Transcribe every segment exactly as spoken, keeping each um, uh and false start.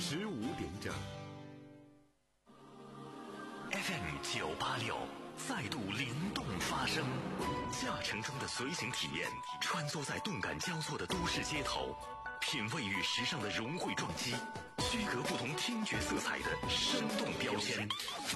十五点整。 F M 九八六再度灵动发声，驾乘中的随行体验，穿梭在动感交错的都市街头，品味与时尚的融汇撞击，区隔不同听觉色彩的生动标签。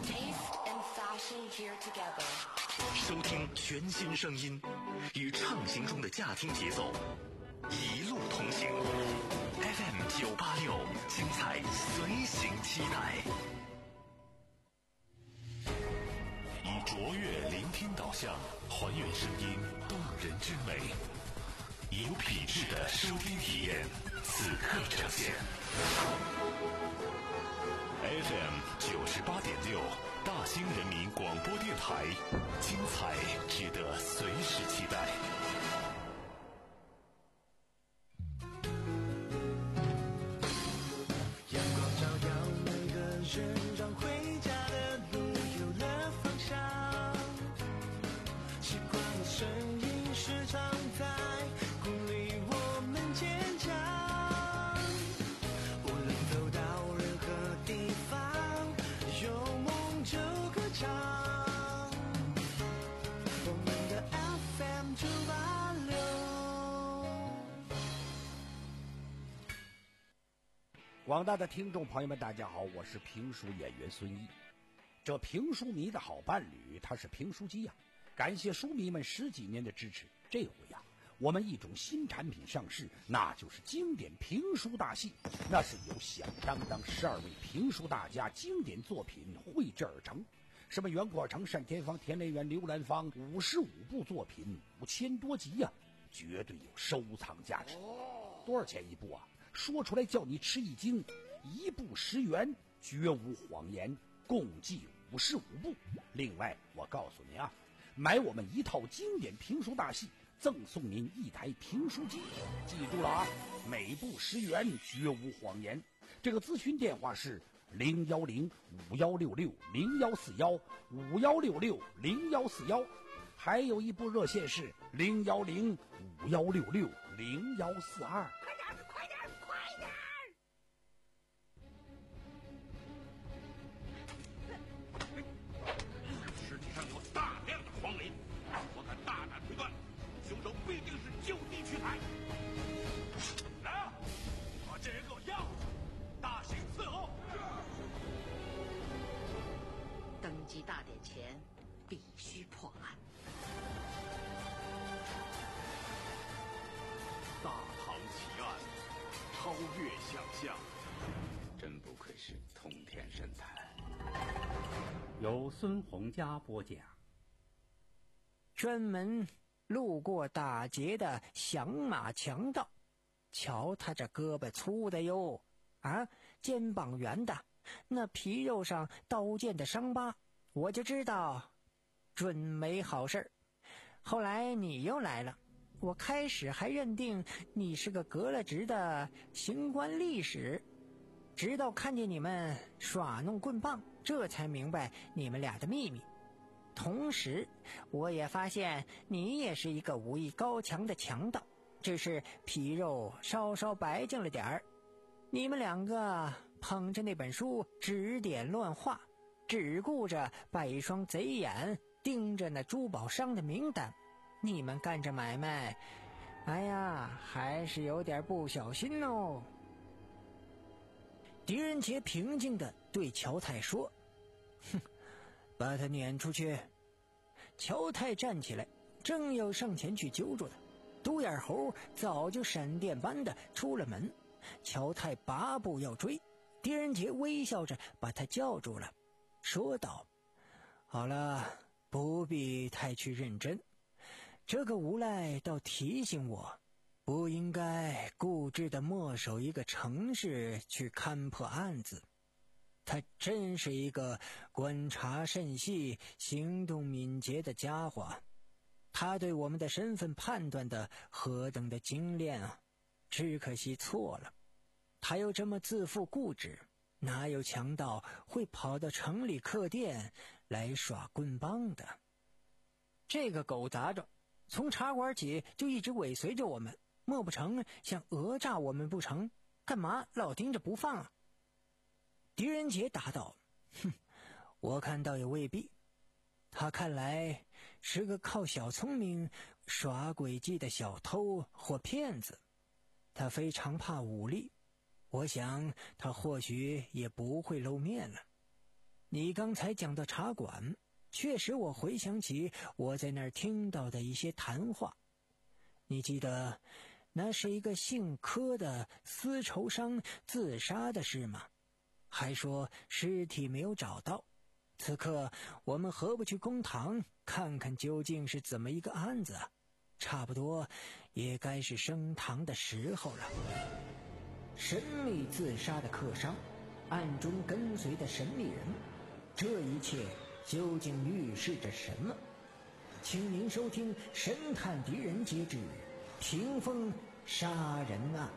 收听全新声音，与畅行中的驾听节奏，一路同行。F M 九八六，精彩随行期待。以卓越聆听导向，还原声音动人之美，有品质的收听体验，此刻呈现。F M 九十八点六，大兴人民广播电台，精彩值得随时期待。 阳光照耀每个人，让回家的路有了方向。习惯的声音时常在鼓励我们坚强。无论走到任何地方，有梦就歌唱。我们的 F M 九八六。 广大的听众朋友们大家好，我是评书演员孙一。这评书迷的好伴侣他是评书机呀、啊，感谢书迷们十几年的支持。这回呀、啊，我们一种新产品上市，那就是经典评书大戏。那是由响当当十二位评书大家经典作品绘制而成，什么袁国成、单田芳、田连元、刘兰芳，五十五部作品，五千多集呀、啊，绝对有收藏价值。多少钱一部啊？说出来叫你吃一惊，一部十元，绝无谎言，共计五十五部。另外我告诉您啊，买我们一套经典评书大戏，赠送您一台评书机。记住了啊，每部十元，绝无谎言。这个咨询电话是零幺零五幺六六零幺四幺五幺六六零幺四幺，还有一部热线是零幺零五幺六六零幺四二。 快点快点尸体上有大量的黄磷，我敢大胆推断，凶手必定是就地取材。来啊，把这人给我押回去，大刑伺候。 登基大典前必须破案。 大唐奇案，超越想象， 真不愧是通天神探。 由孙洪佳播讲。 专门路过打劫的响马强盗，瞧他这胳膊粗的哟，啊，肩膀圆的，那皮肉上刀剑的伤疤，我就知道准没好事。后来你又来了，我开始还认定你是个革了职的刑官历史，直到看见你们耍弄棍棒，这才明白你们俩的秘密。同时我也发现你也是一个武艺高强的强盗，只是皮肉稍稍白净了点儿。你们两个捧着那本书指点乱画，只顾着摆双贼眼盯着那珠宝商的名单，你们干着买卖，哎呀，还是有点不小心哦。狄仁杰平静地对乔太说：哼，把他撵出去。乔太站起来，正要上前去揪住他，独眼猴早就闪电般的出了门。乔太拔步要追，狄仁杰微笑着把他叫住了，说道：好了，不必太去认真。这个无赖倒提醒我，不应该固执地默守一个城市去勘破案子。他真是一个观察甚细、行动敏捷的家伙。他对我们的身份判断的何等的精炼啊！只可惜错了。他又这么自负固执，哪有强盗会跑到城里客店来耍棍棒的？这个狗杂种从茶馆起就一直尾随着我们，莫不成想讹诈我们不成？干嘛老盯着不放啊？ 狄仁杰答道：哼，我看倒也未必，他看来是个靠小聪明耍诡计的小偷或骗子，他非常怕武力，我想他或许也不会露面了。你刚才讲到茶馆，确实我回想起我在那儿听到的一些谈话。你记得那是一个姓柯的丝绸商自杀的事吗？还说尸体没有找到。此刻我们何不去公堂看看究竟是怎么一个案子啊？差不多也该是升堂的时候了。神秘自杀的客商，暗中跟随的神秘人，这一切究竟预示着什么？请您收听《神探狄仁杰之屏风杀人案》。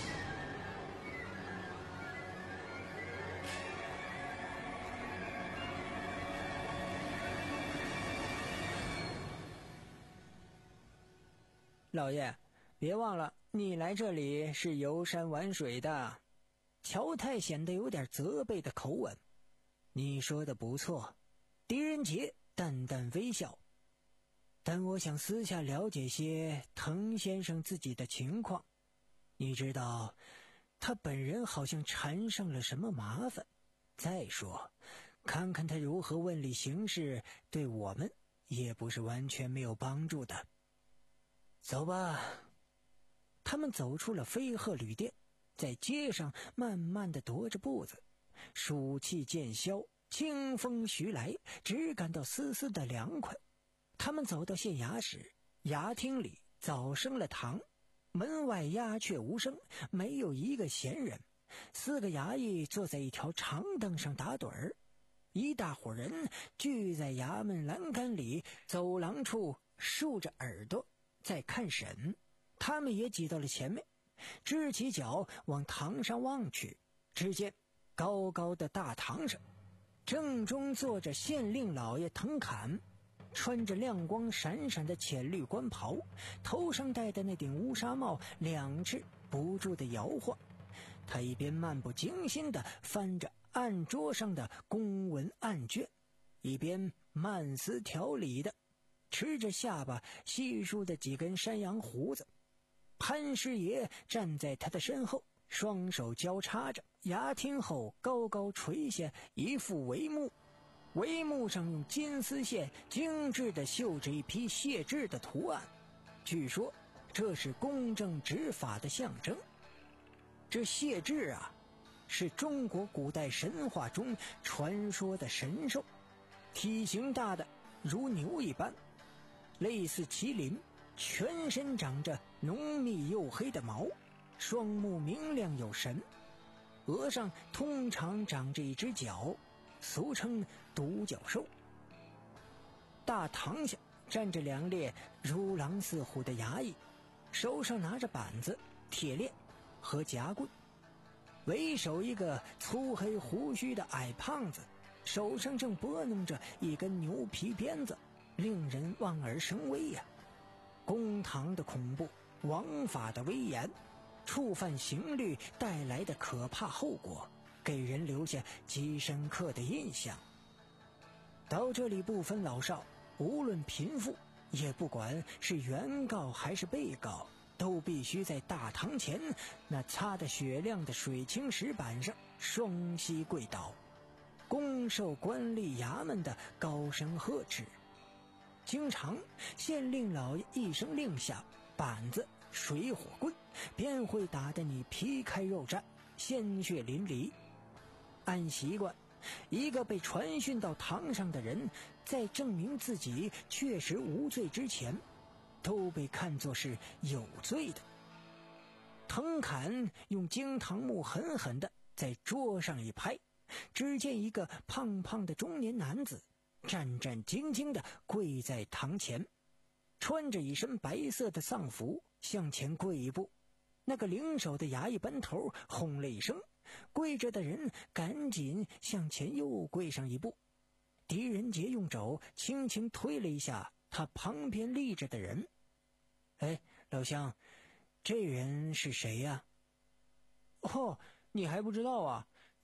老爷，别忘了你来这里是游山玩水的。乔太显得有点责备的口吻。你说的不错。狄仁杰淡淡微笑。但我想私下了解些滕先生自己的情况。你知道，他本人好像缠上了什么麻烦。再说，看看他如何问理行事，对我们也不是完全没有帮助的。走吧。他们走出了飞鹤旅店，在街上慢慢地踱着步子。暑气渐消，清风徐来，只感到丝丝的凉快。他们走到县衙时，衙厅里早升了堂，门外鸦雀无声，没有一个闲人。四个衙役坐在一条长凳上打盹儿，一大伙人聚在衙门栏杆里走廊处，竖着耳朵在看审。他们也挤到了前面，支起脚往堂上望去。只见高高的大堂上，正中坐着县令老爷滕侃，穿着亮光闪闪的浅绿官袍，头上戴的那顶乌纱帽两只不住地摇晃。他一边漫不经心地翻着案桌上的公文案卷，一边慢思条理地吃着下巴稀疏的几根山羊胡子。潘师爷站在他的身后，双手交叉着，衙厅后高高垂下一副帷幕，帷幕上用金丝线精致地绣着一批谢志的图案，据说这是公正执法的象征。这谢志啊，是中国古代神话中传说的神兽，体型大的如牛一般，类似麒麟，全身长着浓密黝黑的毛，双目明亮有神，额上通常长着一只角，俗称独角兽。大堂下站着两列如狼似虎的衙役，手上拿着板子、铁链和夹棍。为首一个粗黑胡须的矮胖子，手上正拨弄着一根牛皮鞭子，令人望而生畏呀、啊。公堂的恐怖，王法的威严，触犯刑律带来的可怕后果，给人留下极深刻的印象。到这里不分老少，无论贫富，也不管是原告还是被告，都必须在大堂前那擦得雪亮的水青石板上双膝跪倒，恭受官吏衙门的高声呵斥。经常县令老爷一声令下，板子、水火棍便会打得你皮开肉绽，鲜血淋漓。按习惯，一个被传讯到堂上的人，在证明自己确实无罪之前，都被看作是有罪的。滕侃用惊堂木狠狠地在桌上一拍，只见一个胖胖的中年男子战战兢兢地跪在堂前，穿着一身白色的丧服向前跪一步。那个领手的衙役班头轰了一声，跪着的人赶紧向前又跪上一步。狄仁杰用肘轻轻推了一下他旁边立着的人。哎，老乡，这人是谁呀？ 哦，你还不知道啊？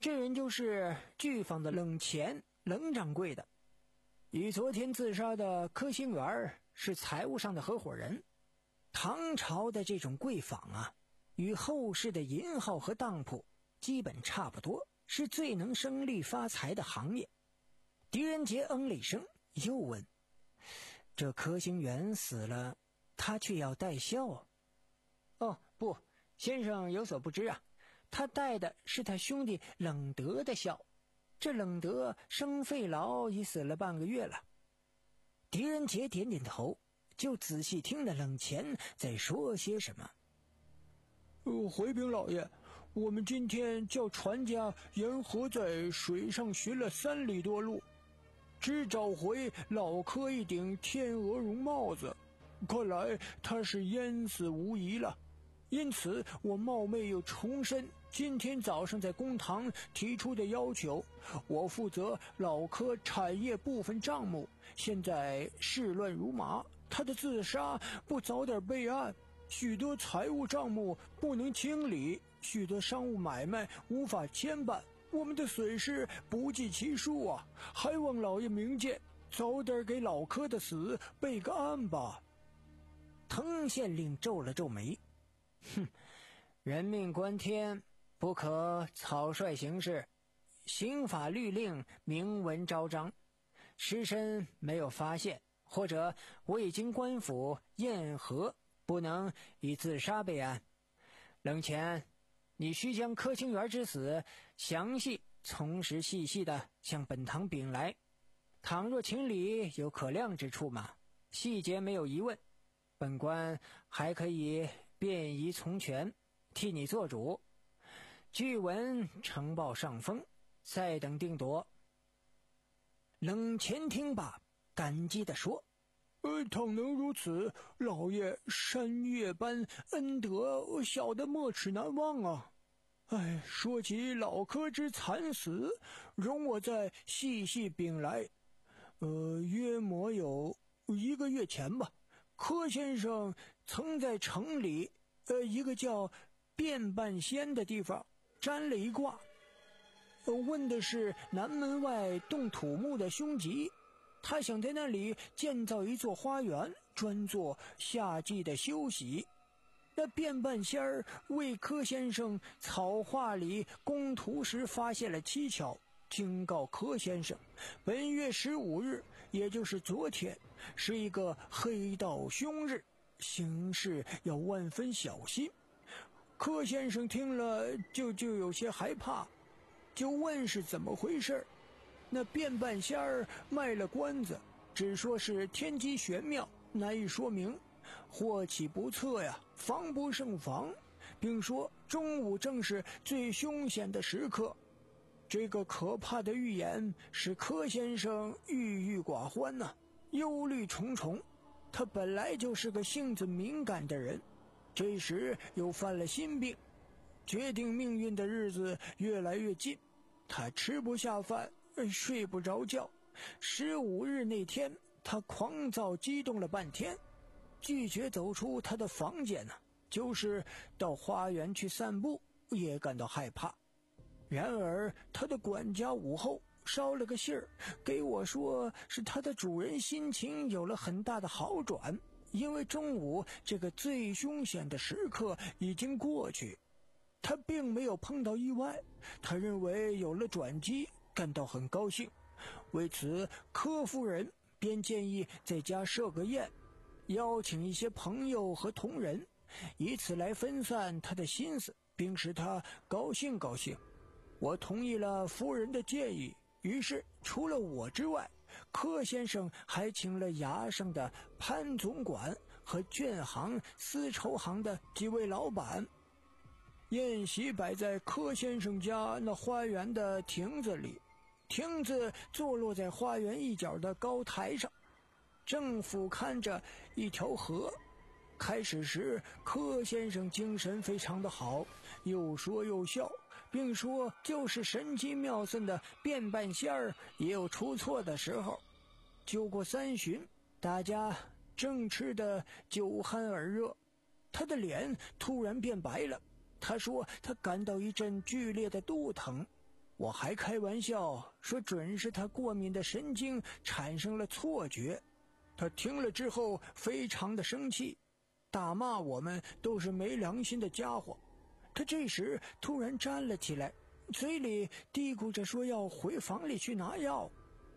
这人就是剧坊的冷钱冷掌柜的，与昨天自杀的柯兴元是财务上的合伙人。唐朝的这种贵坊啊，与后世的银号和当铺基本差不多，是最能生利发财的行业。狄仁杰嗯了一声，又问：这柯兴元死了，他却要戴孝啊？哦，不，先生有所不知啊，他戴的是他兄弟冷德的孝。这冷德生肺痨已死了半个月了。狄仁杰点点头，就仔细听了冷钱在说些什么。 呃，回禀老爷，我们今天叫船家沿河在水上寻了三里多路，只找回老柯一顶天鹅绒帽子，看来他是淹死无疑了。因此我冒昧又重申今天早上在公堂提出的要求，我负责老柯产业部分账目，现在事乱如麻，他的自杀不早点备案，许多财务账目不能清理，许多商务买卖无法牵办，我们的损失不计其数啊！还望老爷明鉴，早点给老柯的死备个案吧。 滕县令皱了皱眉，哼，人命关天，不可草率行事，刑法律令明文昭彰，尸身没有发现，或者未经官府验核，不能以自杀备案。冷钱，你需将柯兴元之死详细从实细细的向本堂禀来，倘若情理有可量之处嘛，细节没有疑问，本官还可以便宜从权，替你做主。据闻呈报上峰，再等定夺。冷钱听罢，感激地说： 呃，倘能如此，老爷山岳般恩德，小的没齿难忘啊。哎，说起老柯之惨死，容我再细细禀来。呃，约莫有一个月前吧，柯先生曾在城里呃一个叫变半仙的地方占了一卦，呃、问的是南门外动土木的凶吉，他想在那里建造一座花园，专做夏季的休息。那变半仙儿为柯先生草画里工图时发现了蹊跷，警告柯先生，本月十五日，也就是昨天，是一个黑道凶日，行事要万分小心。柯先生听了就就有些害怕，就问是怎么回事。那变半仙儿卖了关子，只说是天机玄妙，难以说明。祸起不测呀，防不胜防，并说中午正是最凶险的时刻。这个可怕的预言使柯先生郁郁寡欢呐、啊，忧虑重重。他本来就是个性子敏感的人，这时又犯了心病，决定命运的日子越来越近。他吃不下饭，睡不着觉。十五日那天，他狂躁激动了半天，拒绝走出他的房间呢、啊，就是到花园去散步也感到害怕。然而他的管家午后捎了个信儿给我，说是他的主人心情有了很大的好转，因为中午这个最凶险的时刻已经过去，他并没有碰到意外，他认为有了转机，感到很高兴。为此柯夫人便建议在家设个宴，邀请一些朋友和同仁，以此来分散他的心思，并使他高兴高兴。我同意了夫人的建议，于是除了我之外，柯先生还请了衙上的潘总管和卷行、丝绸行的几位老板。宴席摆在柯先生家那花园的亭子里，亭子坐落在花园一角的高台上，正俯瞰着一条河。开始时柯先生精神非常的好，又说又笑，并说就是神机妙算的变半仙儿也有出错的时候。酒过三巡，大家正吃得酒酣耳热，他的脸突然变白了。他说他感到一阵剧烈的肚疼， 我还开玩笑说准是他过敏的神经产生了错觉。他听了之后非常的生气，大骂我们都是没良心的家伙。他这时突然站了起来，嘴里嘀咕着说要回房里去拿药。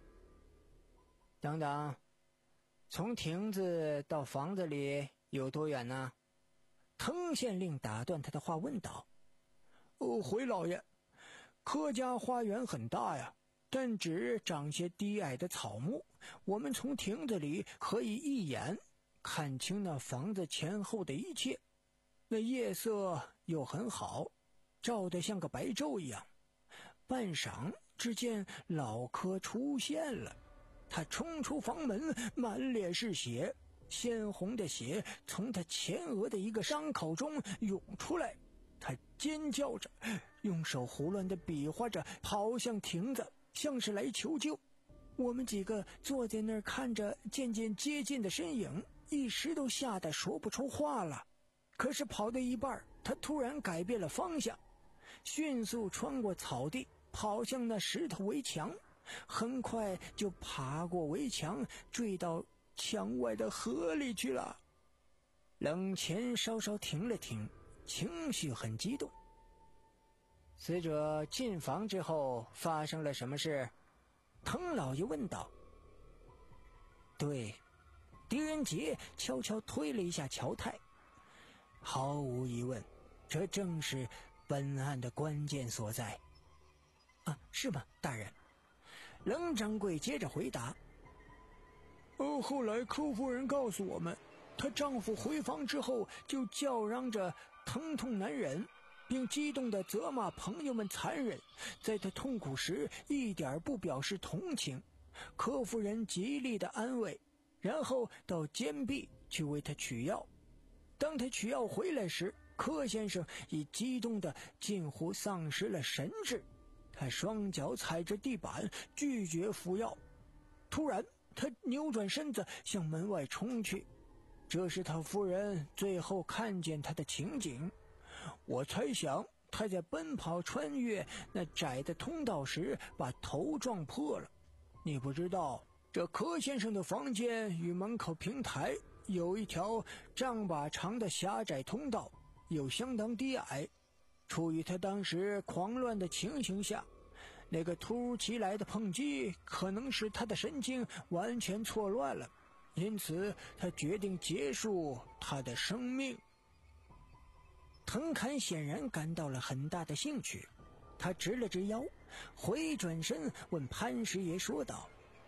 等等，从亭子到房子里有多远呢？滕县令打断他的话问道。 哦，回老爷，柯家花园很大呀，但只长些低矮的草木，我们从亭子里可以一眼看清那房子前后的一切。那夜色又很好，照得像个白昼一样。半晌，只见老柯出现了，他冲出房门，满脸是血，鲜红的血从他前额的一个伤口中涌出来。他尖叫着，用手胡乱地比划着，跑向亭子，像是来求救。我们几个坐在那儿看着渐渐接近的身影，一时都吓得说不出话了。可是跑到一半，他突然改变了方向，迅速穿过草地，跑向那石头围墙，很快就爬过围墙，坠到墙外的河里去了。 冷钱稍稍停了停，情绪很激动。死者进房之后发生了什么事？滕老爷问道。对，狄仁杰悄悄推了一下乔太。毫无疑问，这正是本案的关键所在。啊，是吗，大人？冷掌柜接着回答。 哦，后来柯夫人告诉我们，她丈夫回房之后就叫嚷着疼痛难忍，并激动地责骂朋友们残忍，在她痛苦时一点不表示同情。柯夫人极力地安慰，然后到坚壁去为她取药。当他取药回来时，柯先生已激动得近乎丧失了神智，他双脚踩着地板，拒绝服药。突然，他扭转身子向门外冲去，这是他夫人最后看见他的情景。我猜想他在奔跑穿越那窄的通道时把头撞破了。你不知道，这柯先生的房间与门口平台有一条丈把长的狭窄通道，又相当低矮。处于他当时狂乱的情形下，那个突如其来的碰击可能使他的神经完全错乱了，因此他决定结束他的生命。 滕侃显然感到了很大的兴趣，他直了直腰，回转身问潘师爷说道：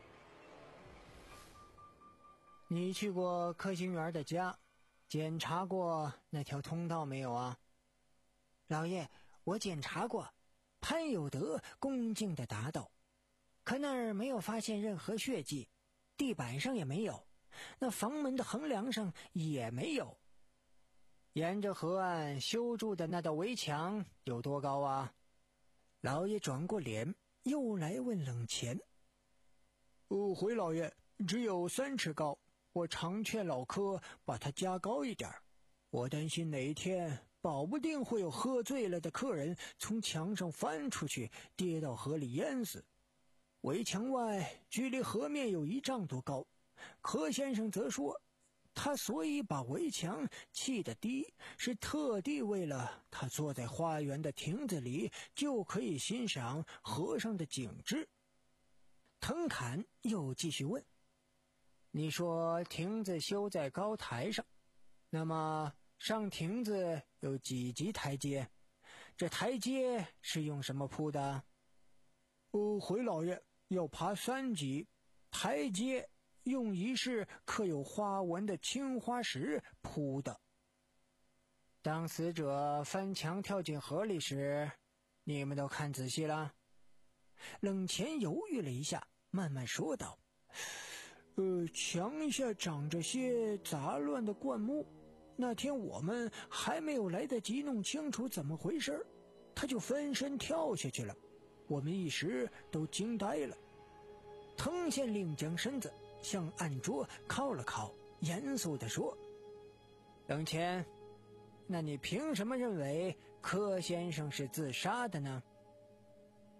你去过柯兴元的家，检查过那条通道没有啊？老爷，我检查过。潘有德恭敬地答道。可那儿没有发现任何血迹，地板上也没有，那房门的横梁上也没有。沿着河岸修筑的那道围墙有多高啊？老爷转过脸，又来问冷钱。 哦，回老爷，只有三尺高。我常劝老柯把它加高一点，我担心哪一天保不定会有喝醉了的客人从墙上翻出去，跌到河里淹死。围墙外距离河面有一丈多高，柯先生则说，他所以把围墙砌得低，是特地为了他坐在花园的亭子里就可以欣赏河上的景致。滕侃又继续问，你说亭子修在高台上，那么上亭子有几级台阶？这台阶是用什么铺的？ 哦，回老爷，要爬三级，台阶用一式刻有花纹的青花石铺的。 当死者翻墙跳进河里时，你们都看仔细了？ 冷钱犹豫了一下，慢慢说道，呃，墙下长着些杂乱的灌木，那天我们还没有来得及弄清楚怎么回事，他就翻身跳下去了，我们一时都惊呆了。 滕县令将身子向案桌靠了靠，严肃地说，冷钱，那你凭什么认为柯先生是自杀的呢？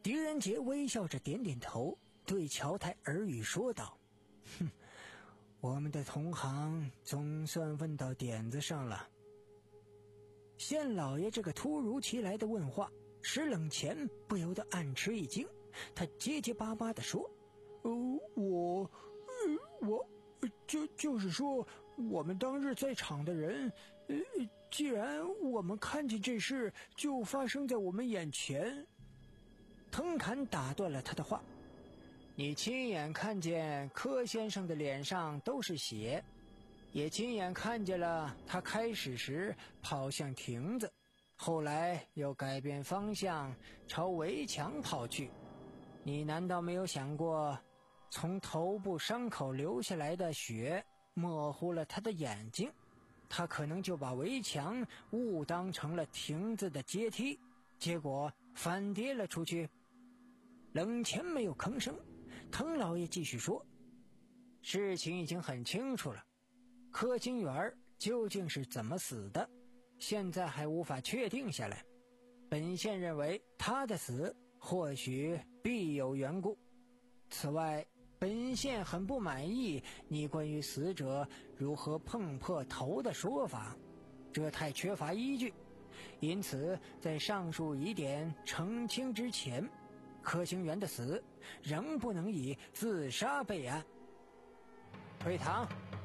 狄仁杰微笑着点点头，对乔太耳语说道：哼，我们的同行总算问到点子上了。县老爷这个突如其来的问话使冷钱不由得暗吃一惊，他结结巴巴地说： 呃，我呃我就就是说我们当日在场的人，呃既然我们看见这事就发生在我们眼前。 藤坎打断了他的话：你亲眼看见柯先生的脸上都是血，也亲眼看见了他开始时跑向亭子，后来又改变方向朝围墙跑去。你难道没有想过，从头部伤口流下来的血模糊了他的眼睛，他可能就把围墙误当成了亭子的阶梯，结果反跌了出去？冷钱没有吭声。滕老爷继续说：事情已经很清楚了，柯金元究竟是怎么死的，现在还无法确定下来。本县认为他的死或许必有缘故。此外，本县很不满意你关于死者如何碰破头的说法，这太缺乏依据。因此，在上述疑点澄清之前，柯兴元的死仍不能以自杀备案。退堂。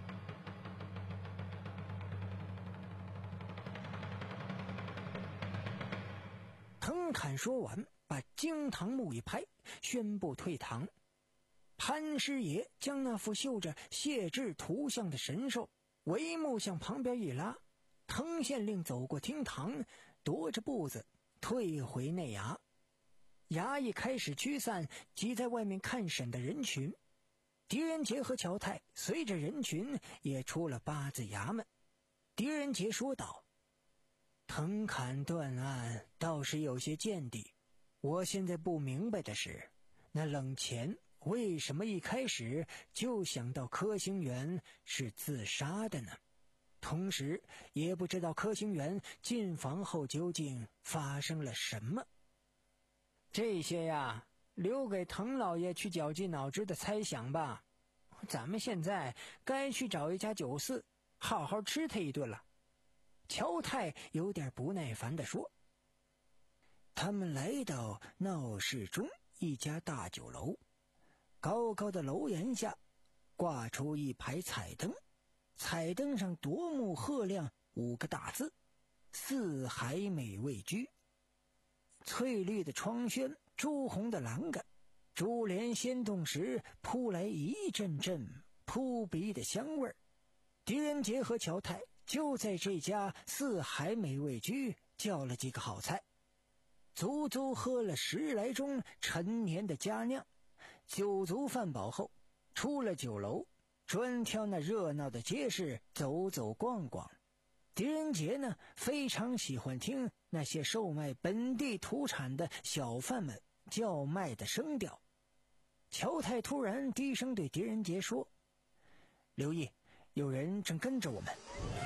藤坎说完，把惊堂木一拍，宣布退堂。潘师爷将那副绣着谢志图像的神兽帷幕向旁边一拉，藤县令走过厅堂，踱着步子退回内衙。衙役开始驱散挤在外面看审的人群，狄仁杰和乔太随着人群也出了八字衙门。狄仁杰说道：藤坎断案倒是有些见地，我现在不明白的是，那冷钱为什么一开始就想到柯兴元是自杀的呢？同时也不知道柯兴元进房后究竟发生了什么。这些呀，留给滕老爷去绞尽脑汁的猜想吧。咱们现在该去找一家酒肆，好好吃他一顿了。乔太有点不耐烦地说。他们来到闹市中一家大酒楼，高高的楼檐下挂出一排彩灯，彩灯上夺目赫亮五个大字：四海美味居。翠绿的窗轩，朱红的栏杆，珠帘掀动时扑来一阵阵扑鼻的香味儿。狄仁杰和乔太就在这家四海美味居叫了几个好菜，足足喝了十来盅陈年的佳酿。酒足饭饱后，出了酒楼，专挑那热闹的街市走走逛逛。狄仁杰呢，非常喜欢听那些售卖本地土产的小贩们叫卖的声调。乔太突然低声对狄仁杰说：留意，有人正跟着我们。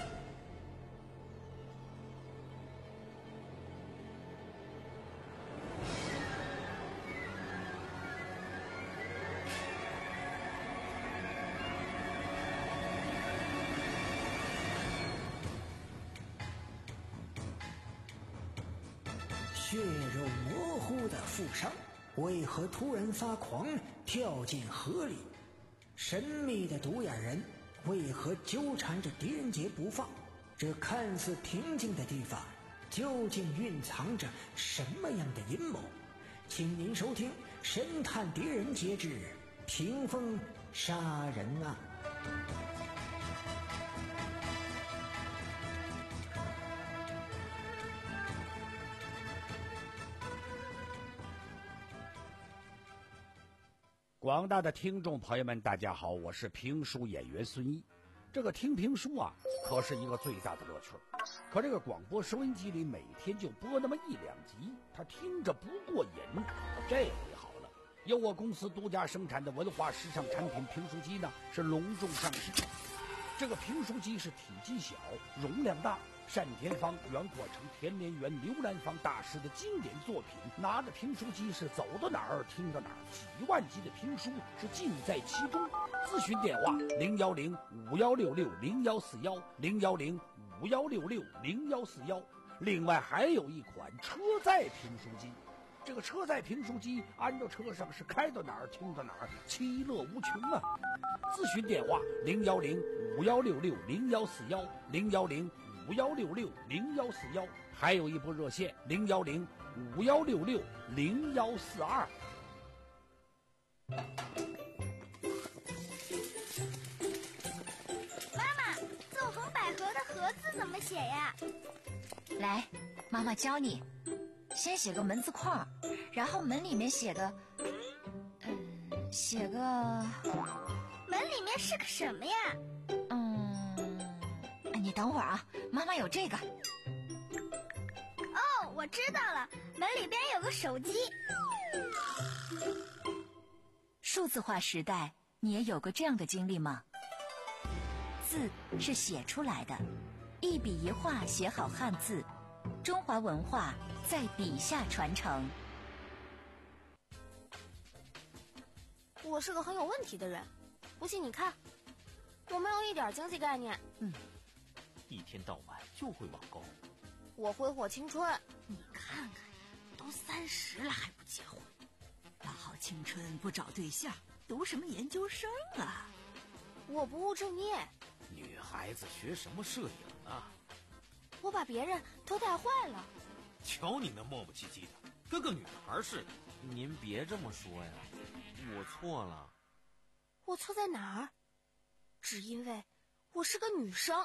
血肉模糊的富商为何突然发狂跳进河里？神秘的独眼人为何纠缠着狄仁杰不放？这看似平静的地方究竟蕴藏着什么样的阴谋？请您收听《神探狄仁杰之屏风杀人案》。 广大的听众朋友们，大家好，我是评书演员孙一。这个听评书啊，可是一个最大的乐趣。可这个广播收音机里每天就播那么一两集，他听着不过瘾。这回好了，由我公司独家生产的文化时尚产品评书机呢，是隆重上市。这个评书机是体积小、容量大， 单田芳、袁阔成、田连元、刘兰芳大师的经典作品，拿着评书机是走到哪儿听到哪儿，几万集的评书是尽在其中。咨询电话零幺零五幺六六零幺四幺零幺零五幺六六零幺四幺。另外还有一款车载评书机，这个车载评书机安到车上是开到哪儿听到哪儿，其乐无穷啊！咨询电话零幺零五幺六六零幺四幺零幺零五幺六六零幺四幺，还有一部热线零幺零五幺六六零幺四二。 妈妈，纵横捭阖的阖字怎么写呀？ 来，妈妈教你。先写个门字框，然后门里面写个，嗯，写个。 门里面是个什么呀？ 嗯，你等会儿啊，妈妈有这个。 哦，我知道了，门里边有个手机。 数字化时代，你也有过这样的经历吗？字是写出来的，一笔一画写好汉字，中华文化在笔下传承。 我是个很有问题的人，不信你看，我没有一点经济概念。 嗯，一天到晚就会网购。 我挥霍青春。 你看看，都三十了还不结婚，大好青春不找对象，读什么研究生啊？ 我不务正业。 女孩子学什么摄影啊？ 我把别人都带坏了。 瞧你那磨磨唧唧的，跟个女孩似的。 您别这么说呀，我错了。 我错在哪儿？只因为我是个女生。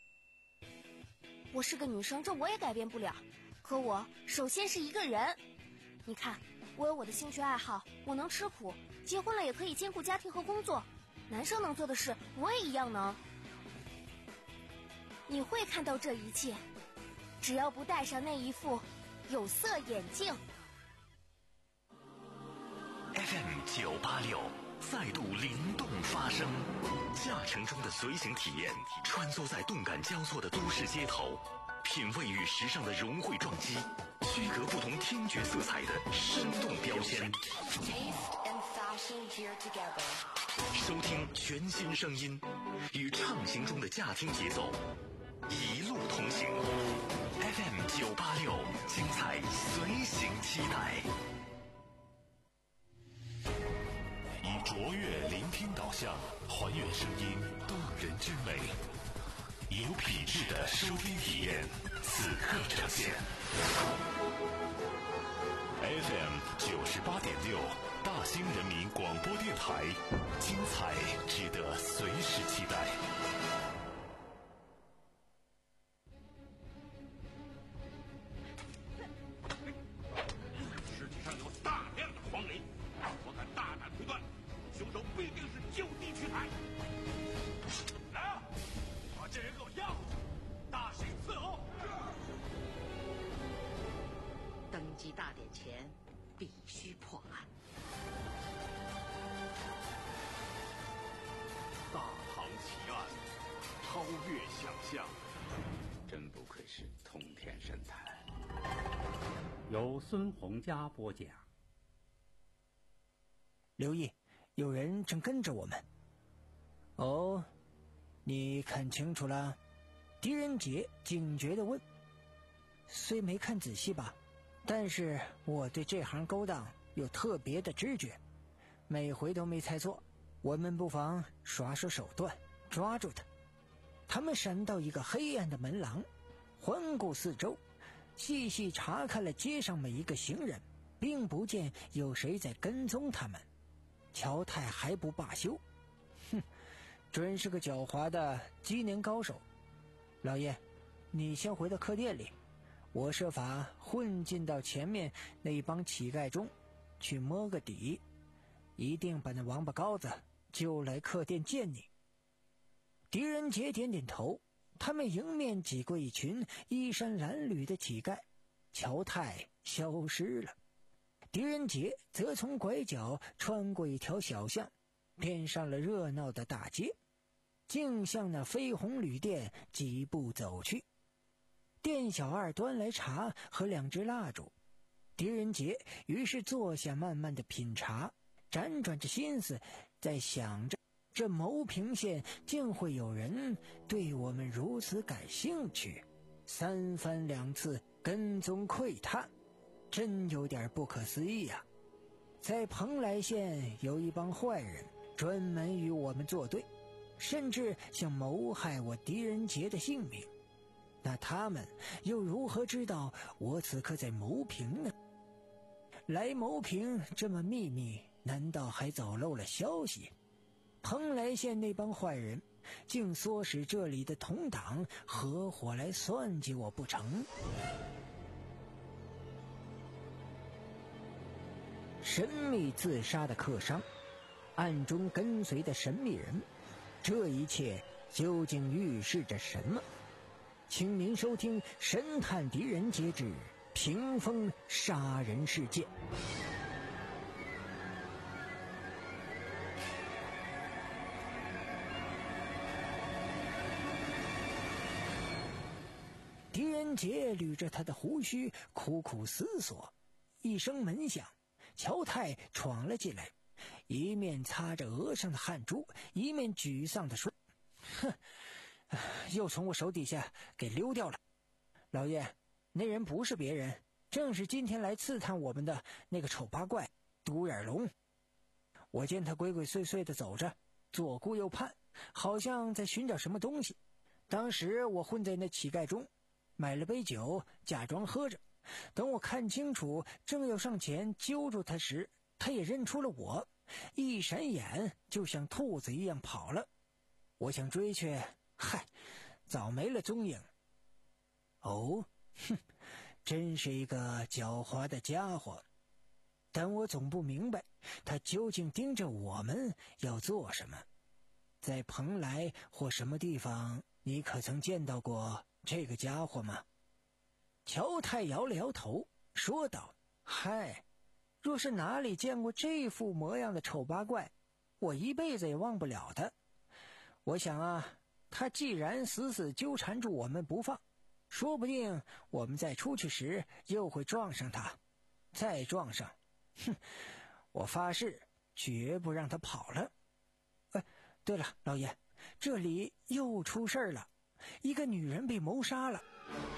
我是个女生，这我也改变不了。可我首先是一个人。你看，我有我的兴趣爱好，我能吃苦，结婚了也可以兼顾家庭和工作。男生能做的事，我也一样能。你会看到这一切，只要不戴上那一副有色眼镜。 F M 九八六再度灵动发声，驾乘中的随行体验，穿梭在动感交错的都市街头，品味与时尚的融汇撞击，区隔不同听觉色彩的生动标签。收听全新声音，与畅行中的驾听节奏，一路同行。F M 九八六，精彩随行期待。以卓越聆听导向，还原声音动人之美，有品质的收听体验，此刻呈现。F M 九十八点六，大兴人民广播电台，精彩值得随时期待。 世界上有大量的荒林，我敢大胆推断，凶手必定是就地取材。来啊，把这人给我押回去，大刑伺候。 登基大典前必须破案。 大唐奇案，超越想象， 真不愧是通天神探。 由孙洪佳播讲。 留意，有人正跟着我们。哦，你看清楚了？狄仁杰警觉地问。虽没看仔细吧，但是我对这行勾当有特别的知觉，每回都没猜错。我们不妨耍耍手段，抓住他。他们闪到一个黑暗的门廊，环顾四周，细细查看了街上每一个行人，并不见有谁在跟踪他们。乔太还不罢休，哼，准是个狡猾的机灵高手。老爷，你先回到客店里，我设法混进到前面那帮乞丐中去摸个底，一定把那王八羔子就来客店见你。狄仁杰点点头，他们迎面挤过一群衣衫褴褛的乞丐，乔太消失了。狄仁杰则从拐角穿过一条小巷，便上了热闹的大街，径向那绯红旅店疾步走去。 店小二端来茶和两支蜡烛，狄仁杰于是坐下慢慢的品茶，辗转着心思在想着，这牟平县竟会有人对我们如此感兴趣，三番两次跟踪窥探，真有点不可思议呀、啊。在蓬莱县有一帮坏人专门与我们作对，甚至想谋害我狄仁杰的性命，那他们又如何知道我此刻在牟平呢？来牟平这么秘密，难道还走漏了消息？蓬莱县那帮坏人竟唆使这里的同党合伙来算计我不成？神秘自杀的客商，暗中跟随的神秘人，这一切究竟预示着什么？请您收听《神探狄仁杰之屏风杀人事件》。狄仁杰捋着他的胡须，苦苦思索。一声门响，乔太闯了进来，一面擦着额上的汗珠，一面沮丧地说：“哼，又从我手底下给溜掉了。老爷，那人不是别人，正是今天来刺探我们的那个丑八怪独眼龙。我见他鬼鬼祟祟地走着，左顾右盼，好像在寻找什么东西。当时我混在那乞丐中，买了杯酒，假装喝着。等我看清楚，正要上前揪住他时，他也认出了我，一闪眼就像兔子一样跑了。我想追去，嗨，早没了踪影。哦，哼，真是一个狡猾的家伙。但我总不明白，他究竟盯着我们要做什么？在蓬莱或什么地方，你可曾见到过这个家伙吗？乔太摇了摇头，说道：“嗨，若是哪里见过这副模样的丑八怪，我一辈子也忘不了他。我想啊，他既然死死纠缠住我们不放，说不定我们在出去时又会撞上他，再撞上，哼，我发誓绝不让他跑了。哎，对了，老爷，这里又出事了，一个女人被谋杀了。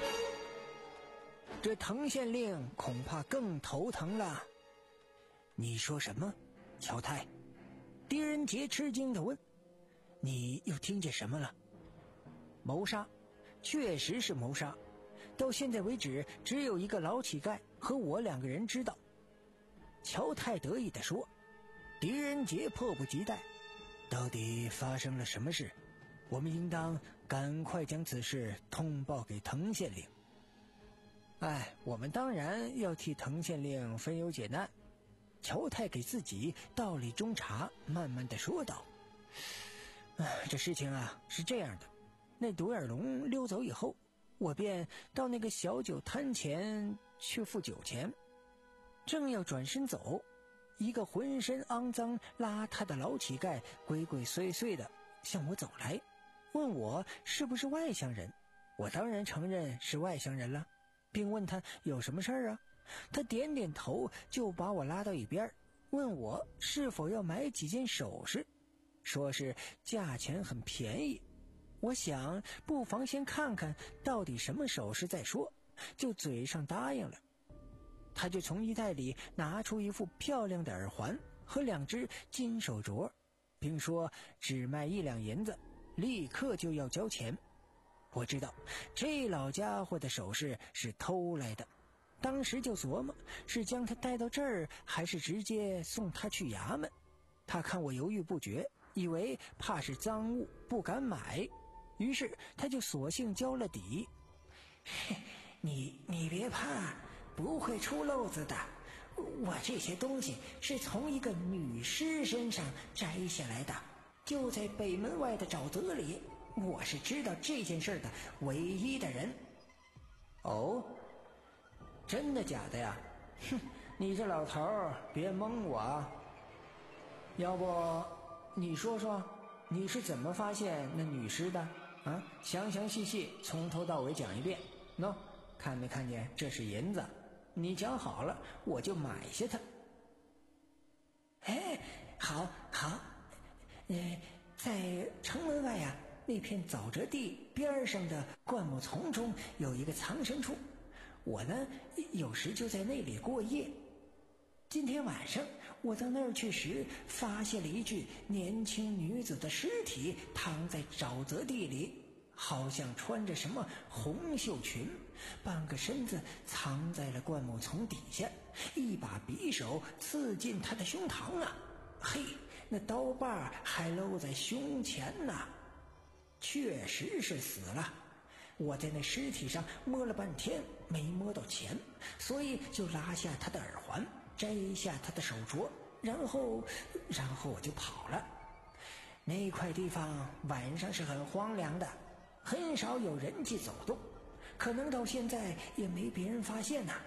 这滕县令恐怕更头疼了。”你说什么？乔太？狄仁杰吃惊地问。你又听见什么了？谋杀，确实是谋杀。到现在为止，只有一个老乞丐和我两个人知道。乔太得意地说。狄仁杰迫不及待，到底发生了什么事？我们应当赶快将此事通报给滕县令。哎，我们当然要替滕县令分忧解难。乔太给自己倒了一盅茶，慢慢地说道：“这事情啊是这样的，那独眼龙溜走以后，我便到那个小酒摊前去付酒钱，正要转身走，一个浑身肮脏邋遢的老乞丐鬼鬼祟祟地向我走来，问我是不是外乡人。我当然承认是外乡人了，并问他有什么事儿啊。他点点头，就把我拉到一边，问我是否要买几件首饰，说是价钱很便宜。我想不妨先看看到底什么首饰再说，就嘴上答应了。他就从衣袋里拿出一副漂亮的耳环和两只金手镯，并说只卖一两银子，立刻就要交钱。我知道这老家伙的首饰是偷来的，当时就琢磨是将他带到这儿，还是直接送他去衙门。他看我犹豫不决，以为怕是赃物，不敢买，于是他就索性交了底。你你别怕，不会出漏子的。我这些东西是从一个女尸身上摘下来的，就在北门外的沼泽里。我是知道这件事的唯一的人。哦，真的假的呀？哼，你这老头儿别蒙我啊！要不你说说你是怎么发现那女尸的啊？详详细细从头到尾讲一遍， 喏，看没看见？这是银子，你讲好了，我就买下它。哎，好，好，呃，在城门外呀，那片沼泽地边上的灌木丛中有一个藏身处，我呢有时就在那里过夜。今天晚上我到那儿去时，发现了一具年轻女子的尸体躺在沼泽地里，好像穿着什么红袖裙，半个身子藏在了灌木丛底下，一把匕首刺进她的胸膛啊！嘿，那刀把还露在胸前呢，确实是死了。我在那尸体上摸了半天，没摸到钱，所以就拉下她的耳环，摘下她的手镯，然后然后我就跑了。那块地方晚上是很荒凉的，很少有人迹走动，可能到现在也没别人发现呢。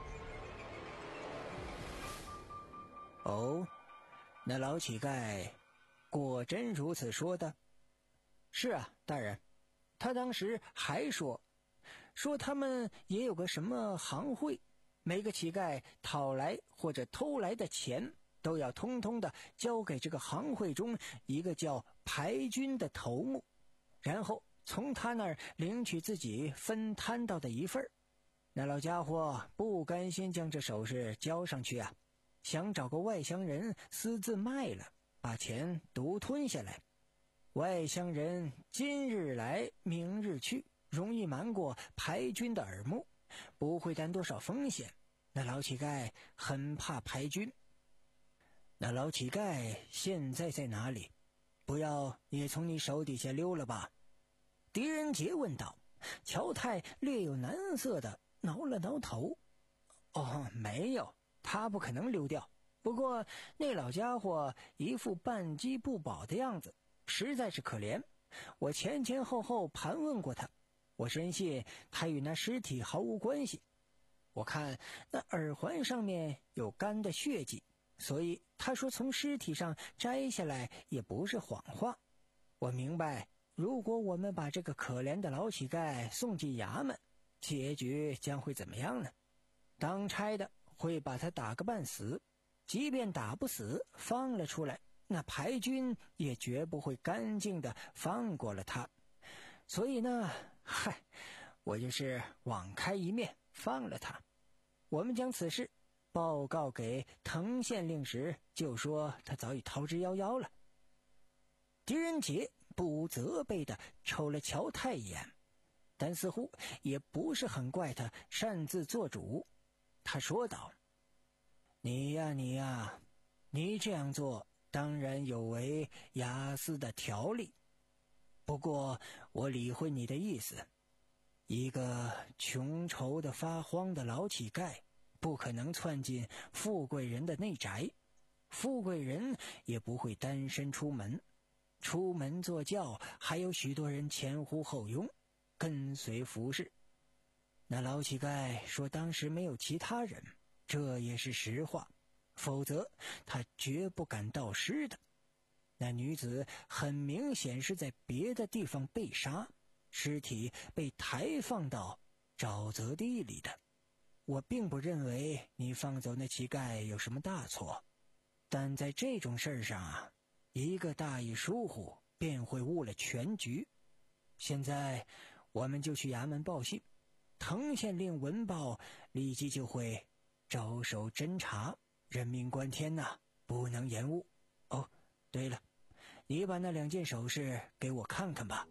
哦，那老乞丐果真如此说的？是啊，大人。他当时还说说他们也有个什么行会，每个乞丐讨来或者偷来的钱都要通通的交给这个行会中一个叫牌军的头目，然后从他那儿领取自己分摊到的一份。那老家伙不甘心将这首饰交上去啊，想找个外乡人私自卖了，把钱独吞下来。外乡人今日来明日去，容易瞒过牌军的耳目，不会担多少风险。那老乞丐很怕牌军。那老乞丐现在在哪里？不要也从你手底下溜了吧？狄仁杰问道。乔太略有难色的挠了挠头。哦，没有，他不可能溜掉。不过那老家伙一副半饥不饱的样子，实在是可怜。我前前后后盘问过他，我深信他与那尸体毫无关系。我看那耳环上面有干的血迹，所以他说从尸体上摘下来也不是谎话。我明白，如果我们把这个可怜的老乞丐送进衙门，结局将会怎么样呢？当差的会把他打个半死，即便打不死，放了出来，那牌军也绝不会干净的放过了他。所以呢，嗨，我就是网开一面，放了他。我们将此事报告给滕县令时，就说他早已逃之夭夭了。狄仁杰不无责备的瞅了乔太一眼，但似乎也不是很怪他擅自做主。他说道：你呀你呀，你这样做当然有违衙司的条例，不过我理会你的意思。一个穷愁的发慌的老乞丐不可能窜进富贵人的内宅，富贵人也不会单身出门，出门坐轿还有许多人前呼后拥跟随服侍。那老乞丐说当时没有其他人，这也是实话，否则他绝不敢盗尸的。那女子很明显是在别的地方被杀，尸体被抬放到沼泽地里的。我并不认为你放走那乞丐有什么大错，但在这种事上啊，一个大意疏忽便会误了全局。现在我们就去衙门报信，滕县令闻报立即就会着手侦查，人命关天呐，不能延误。哦，对了，你把那两件首饰给我看看吧。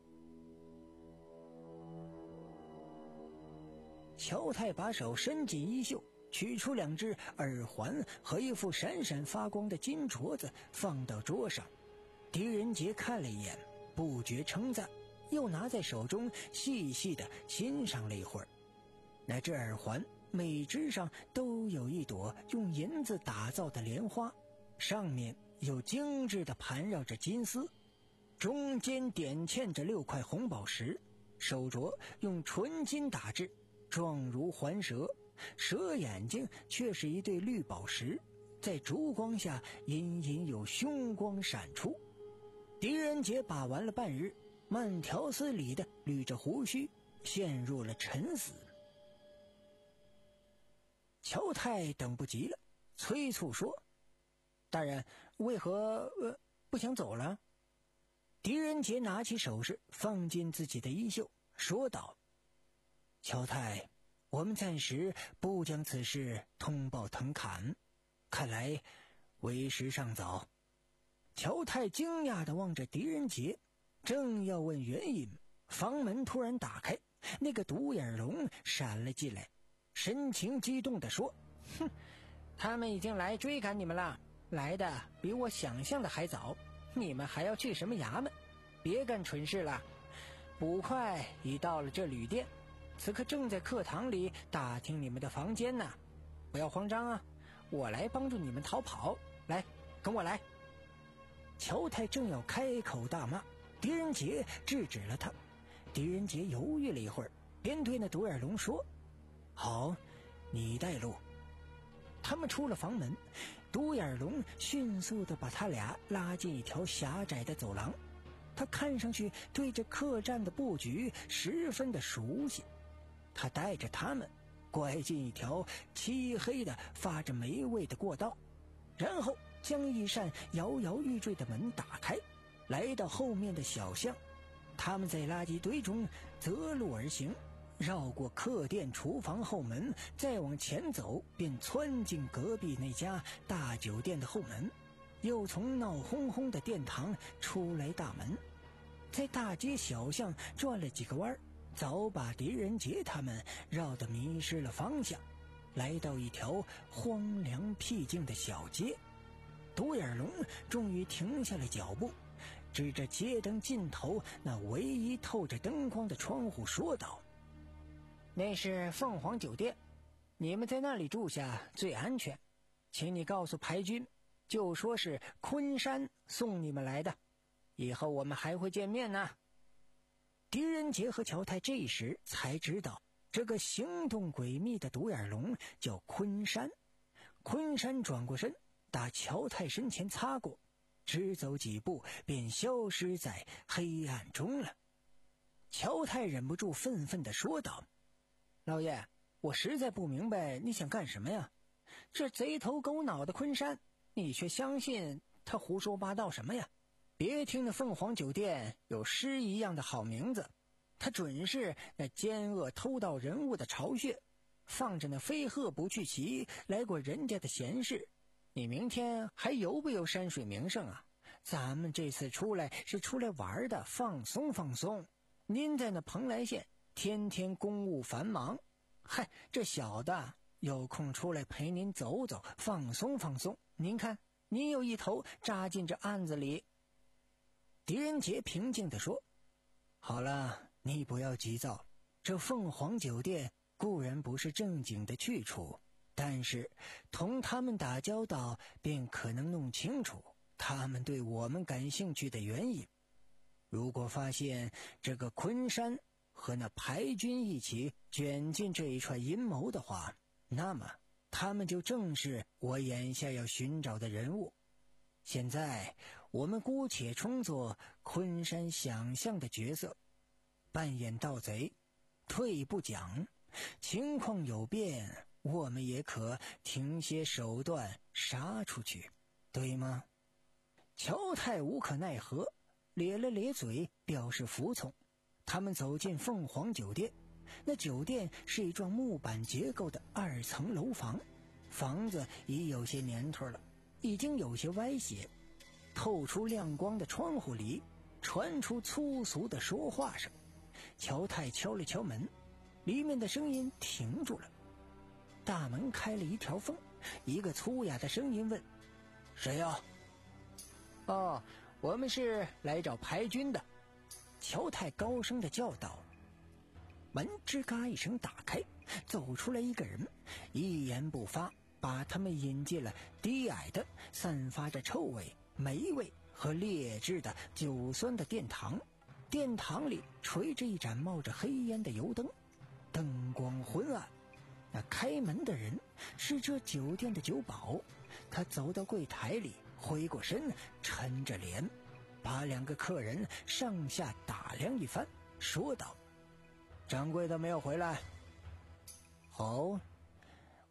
乔太把手伸进衣袖，取出两只耳环和一副闪闪发光的金镯子放到桌上。狄仁杰看了一眼，不觉称赞，又拿在手中细细的欣赏了一会儿。那只耳环每只上都有一朵用银子打造的莲花，上面有精致的盘绕着金丝，中间点嵌着六块红宝石，手镯用纯金打制，状如环蛇，蛇眼睛却是一对绿宝石，在烛光下隐隐有凶光闪出。狄仁杰把玩了半日，慢条斯理地捋着胡须，陷入了沉思。 乔太等不及了，催促说：“大人，为何呃不想走了？”狄仁杰拿起首饰放进自己的衣袖，说道：“乔太，我们暂时不将此事通报藤坎，看来为时尚早。”乔太惊讶地望着狄仁杰，正要问原因，房门突然打开，那个独眼龙闪了进来，神情激动地说：“哼，他们已经来追赶你们了，来的比我想象的还早。你们还要去什么衙门？别干蠢事了。捕快已到了这旅店，此刻正在课堂里打听你们的房间呢。不要慌张啊，我来帮助你们逃跑。来，跟我来。”乔太正要开口大骂，狄仁杰制止了他。狄仁杰犹豫了一会儿，便对那独眼龙说：“好，你带路。”他们出了房门，独眼龙迅速地把他俩拉进一条狭窄的走廊。他看上去对这客栈的布局十分的熟悉。他带着他们拐进一条漆黑的发着霉味的过道，然后将一扇摇摇欲坠的门打开，来到后面的小巷。他们在垃圾堆中择路而行，绕过客店厨房后门，再往前走，便窜进隔壁那家大酒店的后门，又从闹哄哄的殿堂出来大门，在大街小巷转了几个弯，早把狄仁杰他们绕得迷失了方向，来到一条荒凉僻静的小街。独眼龙终于停下了脚步，指着街灯尽头那唯一透着灯光的窗户说道：“那是凤凰酒店，你们在那里住下最安全，请你告诉排军，就说是昆山送你们来的，以后我们还会见面呢。”狄仁杰和乔太这时才知道，这个行动诡秘的独眼龙叫昆山。昆山转过身，打乔太身前擦过，只走几步便消失在黑暗中了。乔太忍不住愤愤地说道：“老爷，我实在不明白你想干什么呀？这贼头狗脑的昆山，你却相信他胡说八道什么呀？别听那凤凰酒店有诗一样的好名字，他准是那奸恶偷盗人物的巢穴，放着那飞鹤不去骑来过人家的闲事。你明天还有不有山水名胜啊？咱们这次出来是出来玩的，放松放松。您在那蓬莱县天天公务繁忙，嗨，这小的有空出来陪您走走，放松放松。您看，您又一头扎进这案子里。”狄仁杰平静地说：“好了，你不要急躁，这凤凰酒店固然不是正经的去处，但是同他们打交道，便可能弄清楚他们对我们感兴趣的原因。如果发现这个昆山和那排军一起卷进这一串阴谋的话，那么他们就正是我眼下要寻找的人物。现在我们姑且充作昆山想象的角色，扮演盗贼，退一步讲，情况有变，我们也可停些手段杀出去，对吗？”乔太无可奈何，咧了咧嘴表示服从。他们走进凤凰酒店，那酒店是一幢木板结构的二层楼房，房子已有些年头了，已经有些歪斜。透出亮光的窗户里传出粗俗的说话声。乔太敲了敲门，里面的声音停住了。大门开了一条缝，一个粗哑的声音问：“谁呀？”“哦，我们是来找排军的。”乔太高声地叫道。门吱嘎一声打开，走出来一个人，一言不发把他们引进了低矮的散发着臭味、霉味和劣质的酒酸的殿堂。殿堂里垂着一盏冒着黑烟的油灯，灯光昏暗。那开门的人是这酒店的酒保，他走到柜台里，回过身，沉着脸，把两个客人上下打量一番，说道：“掌柜的没有回来。”“好，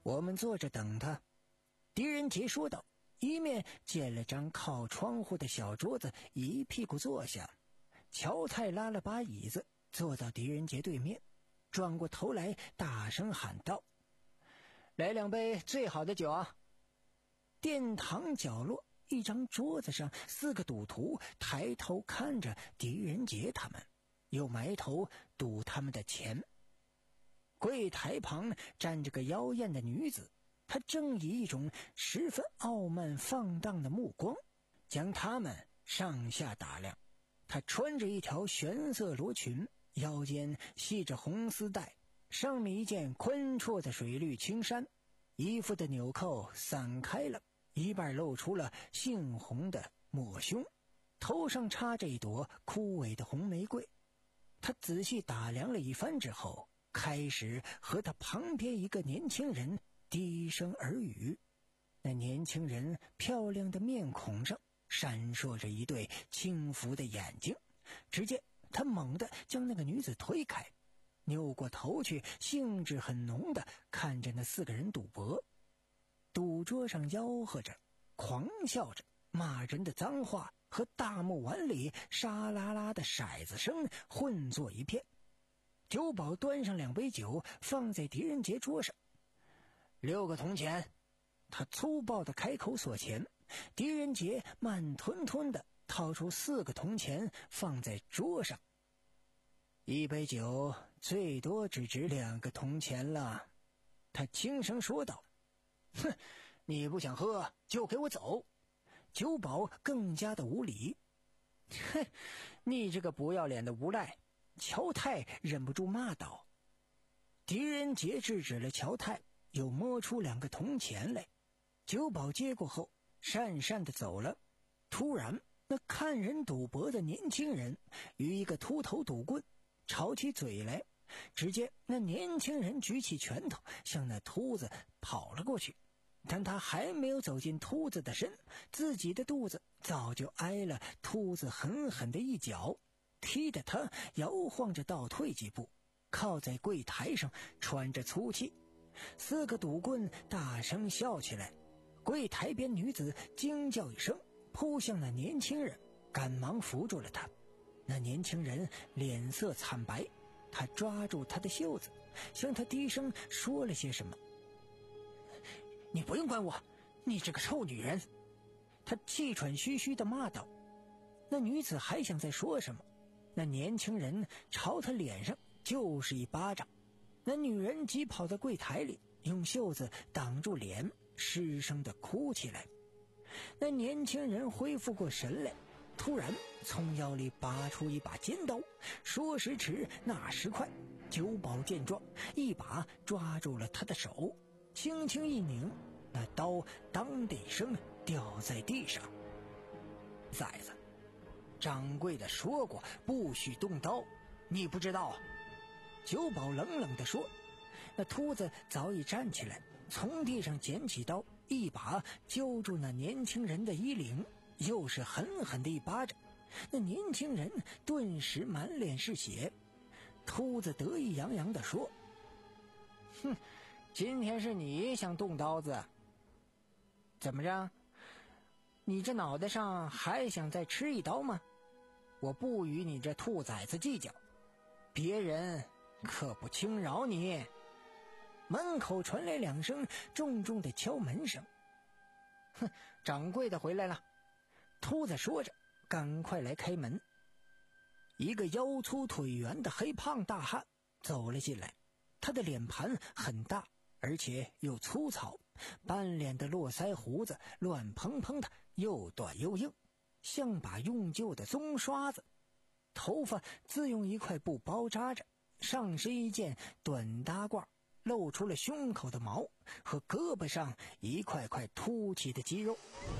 我们坐着等他。狄仁杰说道，一面捡了张靠窗户的小桌子，一屁股坐下。乔太拉了把椅子，坐到狄仁杰对面，转过头来大声喊道：来两杯最好的酒啊！殿堂角落一张桌子上，四个赌徒抬头看着狄仁杰他们，又埋头赌他们的钱。柜台旁站着个妖艳的女子，她正以一种十分傲慢放荡的目光将他们上下打量。她穿着一条玄色罗裙，腰间系着红丝带，上面一件宽绰的水绿青衫，衣服的纽扣散开了，一半露出了杏红的抹胸，头上插着一朵枯萎的红玫瑰。他仔细打量了一番之后，开始和他旁边一个年轻人低声耳语。那年轻人漂亮的面孔上闪烁着一对轻浮的眼睛，只见他猛地将那个女子推开，扭过头去，兴致很浓地看着那四个人赌博。赌桌上吆喝着，狂笑着，骂人的脏话和大木碗里沙啦啦的骰子声混作一片。酒保端上两杯酒放在狄仁杰桌上。六个铜钱。他粗暴地开口索钱，狄仁杰慢吞吞地掏出四个铜钱放在桌上。一杯酒最多只值两个铜钱了，他轻声说道。哼，你不想喝就给我走。酒保更加的无礼。哼，你这个不要脸的无赖！乔太忍不住骂道。狄仁杰制止了乔太，又摸出两个铜钱来。酒保接过后讪讪地走了。突然，那看人赌博的年轻人与一个秃头赌棍吵起嘴来。只见那年轻人举起拳头向那秃子跑了过去，但他还没有走进秃子的身，自己的肚子早就挨了秃子狠狠的一脚，踢得他摇晃着倒退几步，靠在柜台上喘着粗气。四个赌棍大声笑起来。柜台边女子惊叫一声，扑向那年轻人，赶忙扶住了他。那年轻人脸色惨白，他抓住他的袖子，向他低声说了些什么。你不用管我，你这个臭女人！他气喘吁吁地骂道。那女子还想再说什么，那年轻人朝他脸上就是一巴掌。那女人急跑到柜台里，用袖子挡住脸，失声地哭起来。那年轻人恢复过神来，突然从腰里拔出一把尖刀，说时迟那时快，酒保见状，一把抓住了他的手，轻轻一拧，那刀当的一声掉在地上。崽子，掌柜的说过不许动刀，你不知道？酒保冷冷地说。那秃子早已站起来，从地上捡起刀，一把揪住那年轻人的衣领，又是狠狠的一巴掌。那年轻人顿时满脸是血。秃子得意洋洋地说：哼，今天是你想动刀子，怎么着？你这脑袋上还想再吃一刀吗？我不与你这兔崽子计较，别人可不轻饶你。门口传来两声重重的敲门声。哼，掌柜的回来了。秃子说着，赶快来开门。一个腰粗腿圆的黑胖大汉走了进来，他的脸盘很大，而且又粗糙，半脸的络腮胡子乱蓬蓬的，又短又硬，像把用旧的棕刷子。头发自用一块布包扎着，上身一件短搭褂，露出了胸口的毛和胳膊上一块块凸起的肌肉。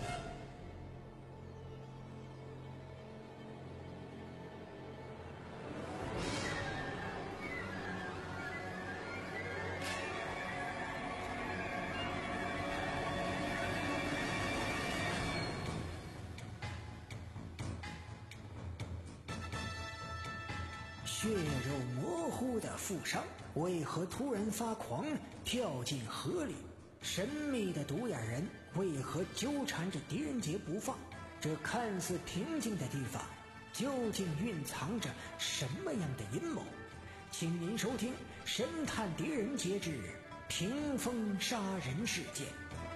血肉模糊的富商为何突然发狂，跳进河里神秘的独眼人为何纠缠着狄仁杰不放？这看似平静的地方，究竟蕴藏着什么样的阴谋？请您收听《神探狄仁杰之屏风杀人事件》。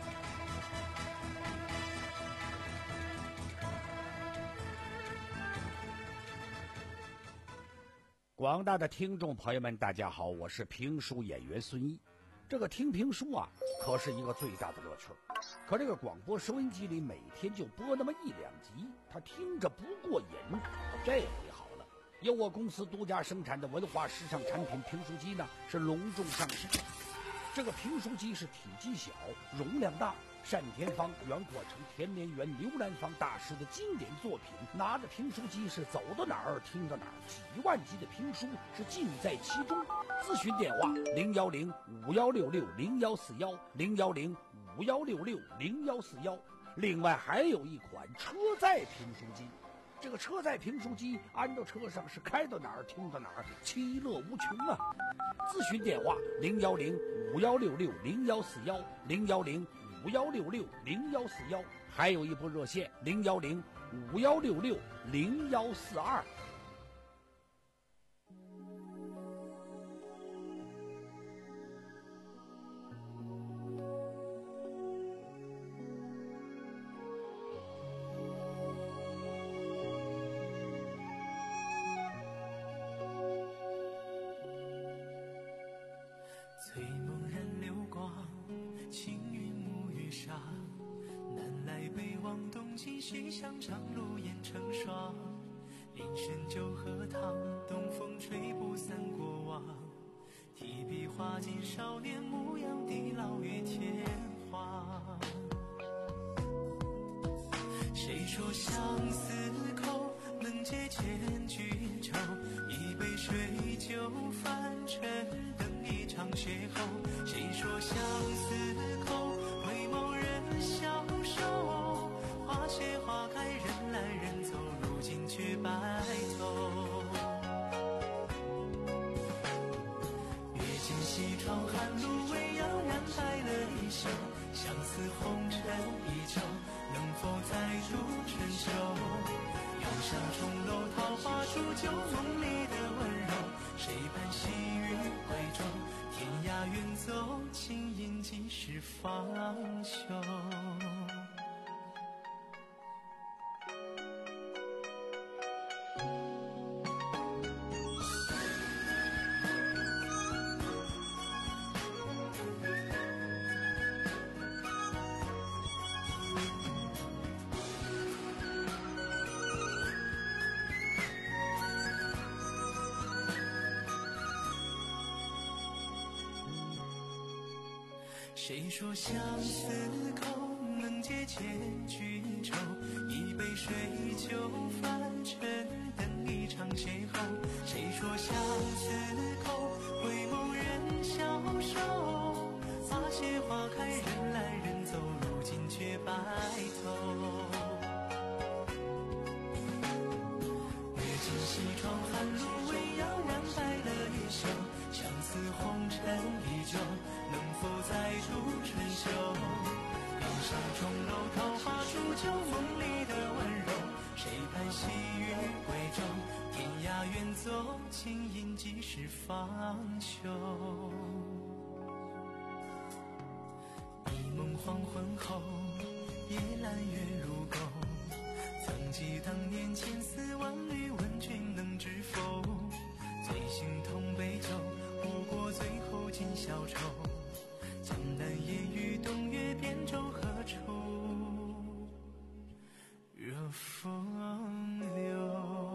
广大的听众朋友们，大家好，我是评书演员孙一。这个听评书啊，可是一个最大的乐趣。可这个广播收音机里每天就播那么一两集，他听着不过瘾。这回好了，由我公司独家生产的文化时尚产品评书机呢，是隆重上市。这个评书机是体积小，容量大，单田芳、袁阔成、田连元、刘兰芳大师的经典作品。拿着评书机是走到哪儿听到哪儿，几万集的评书是尽在其中。咨询电话零幺零五幺六六零幺四幺零幺零五幺六六零幺四幺。另外还有一款车载评书机，这个车载评书机安到车上是开到哪儿听到哪儿，其乐无穷啊！咨询电话零幺零五幺六六零幺四幺零幺零五幺六六零幺四幺，还有一部热线零幺零五幺六六零幺四二。 醉梦人流光，青云沐雨纱，南来北往东极西向，长路烟成霜。林深酒荷塘，东风吹不散过往。提笔画尽少年模样，地老于天荒。谁说相思口能解千句愁？一杯水酒凡尘，等一场邂逅。谁说相思口回眸人消瘦？花谢花开，人来人走，如今却白头。月尽西窗寒露未央，染白了衣袖。相思红尘依旧，能否再度春秋？忧伤重楼，桃花煮酒，梦里的温柔，谁伴细雨归舟？天涯远走，轻吟几时方休？谁说相思口能解千句愁？一杯水酒凡尘，等一场邂逅。谁说相思口回眸人消瘦？花谢花开，人来人走，如今却白头。月尽西窗寒露未央，染白了衣袖。相思红尘依旧，能否再度春秋？楼上重楼，桃花煮酒，梦里的温柔，谁伴细雨归舟？天涯远走，轻吟几时方休？一梦黄昏后，夜阑月如钩。曾记当年千丝万缕，问君能知否？醉醒同杯酒，不过最后尽消愁。江南夜雨，东岳边舟，何处惹风流？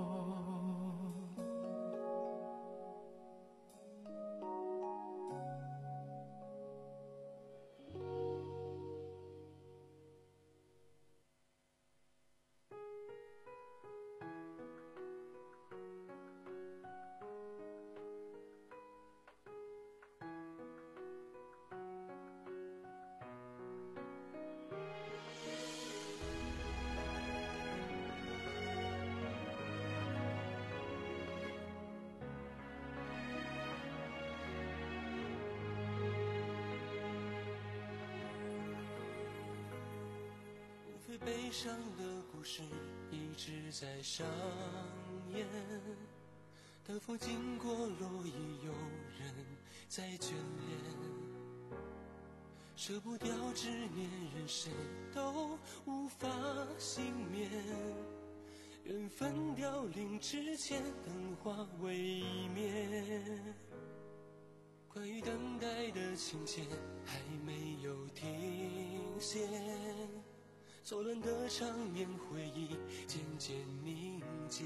悲伤的故事一直在上演，等风经过，若已有人在眷恋，舍不掉执念，人生都无法幸免。缘分凋零之前，灯花未灭。关于等待的情节还没有停歇，错乱的场面，回忆渐渐凝结。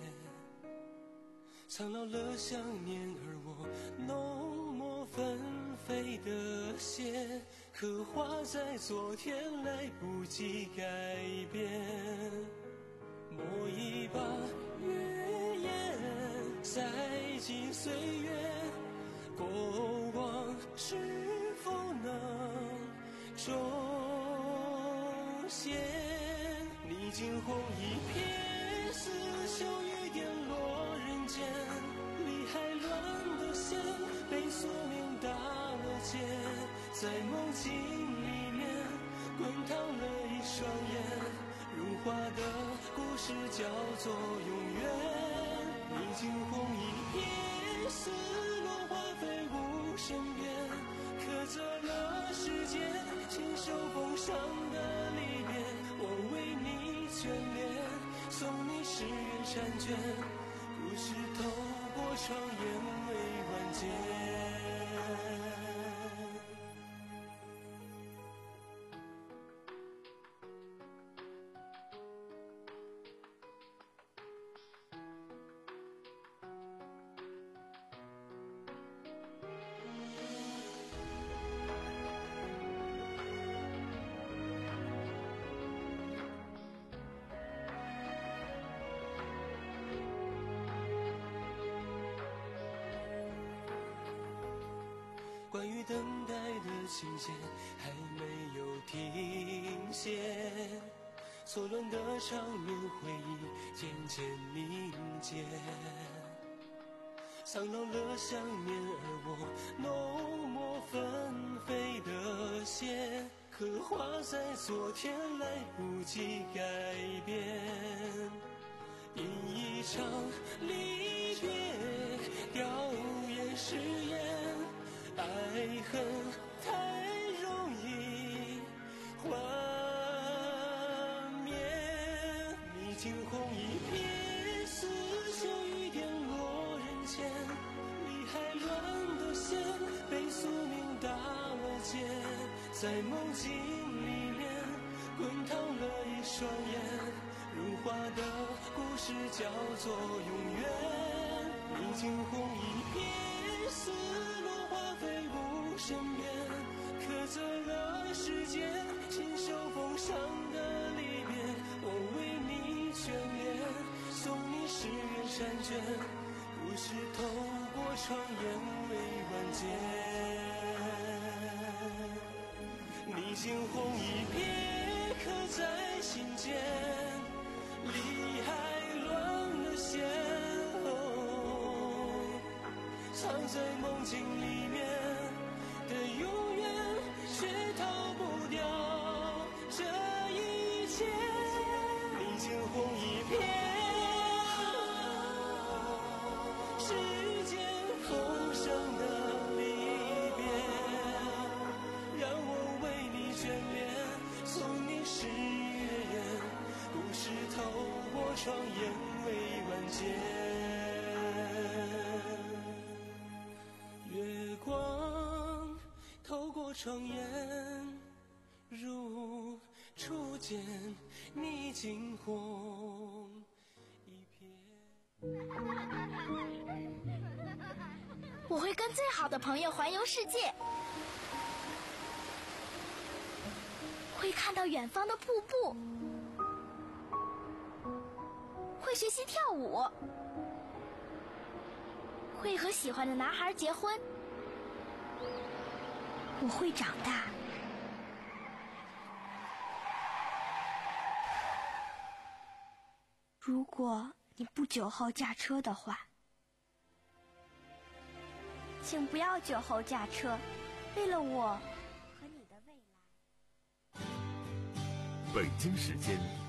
苍老了想念，而我浓墨纷飞的写，刻画在昨天，来不及改变。抹一把月颜，塞进岁月，过往是否能重现？你惊鸿一瞥，似秋雨点落人间，理还乱的线，被宿命打了结，在梦境里面滚烫了一双眼。如画的故事叫做永远，你惊鸿一瞥，似落花飞舞身边，刻着了时间，亲手缝上的离别。我为你眷恋，送你十元婵娟，故事透过窗沿未完结。关于等待的情节还没有停歇，错乱的场面，回忆渐渐凝结。苍老了想念，而我浓墨纷飞的写，刻画在昨天，来不及改变。因一场离别，掉眼誓言，爱恨太容易幻灭。你惊鸿一瞥，似秋雨点落人间，理还乱的线，被宿命打了结，在梦境里面滚烫了一双眼。如画的故事叫做永远，你惊鸿一瞥，似落花飞舞身边，刻着了时间，亲手缝上的离别。我为你眷恋，送你十元婵娟，故事透过窗沿未完结。你惊鸿一瞥，刻在心间，理还乱了线，哦，藏在梦境里面的永远，却逃不掉这一切。你惊鸿一瞥，时间风声的离别，让我为你眷恋，送你十月圆，故事透过窗沿未完结。月光透过窗沿，如初见你惊鸿一瞥。 我会跟最好的朋友环游世界，会看到远方的瀑布，会学习跳舞，会和喜欢的男孩结婚。我会长大。如果你不酒后驾车的话，请不要酒后驾车，为了我和你的未来。 北京时间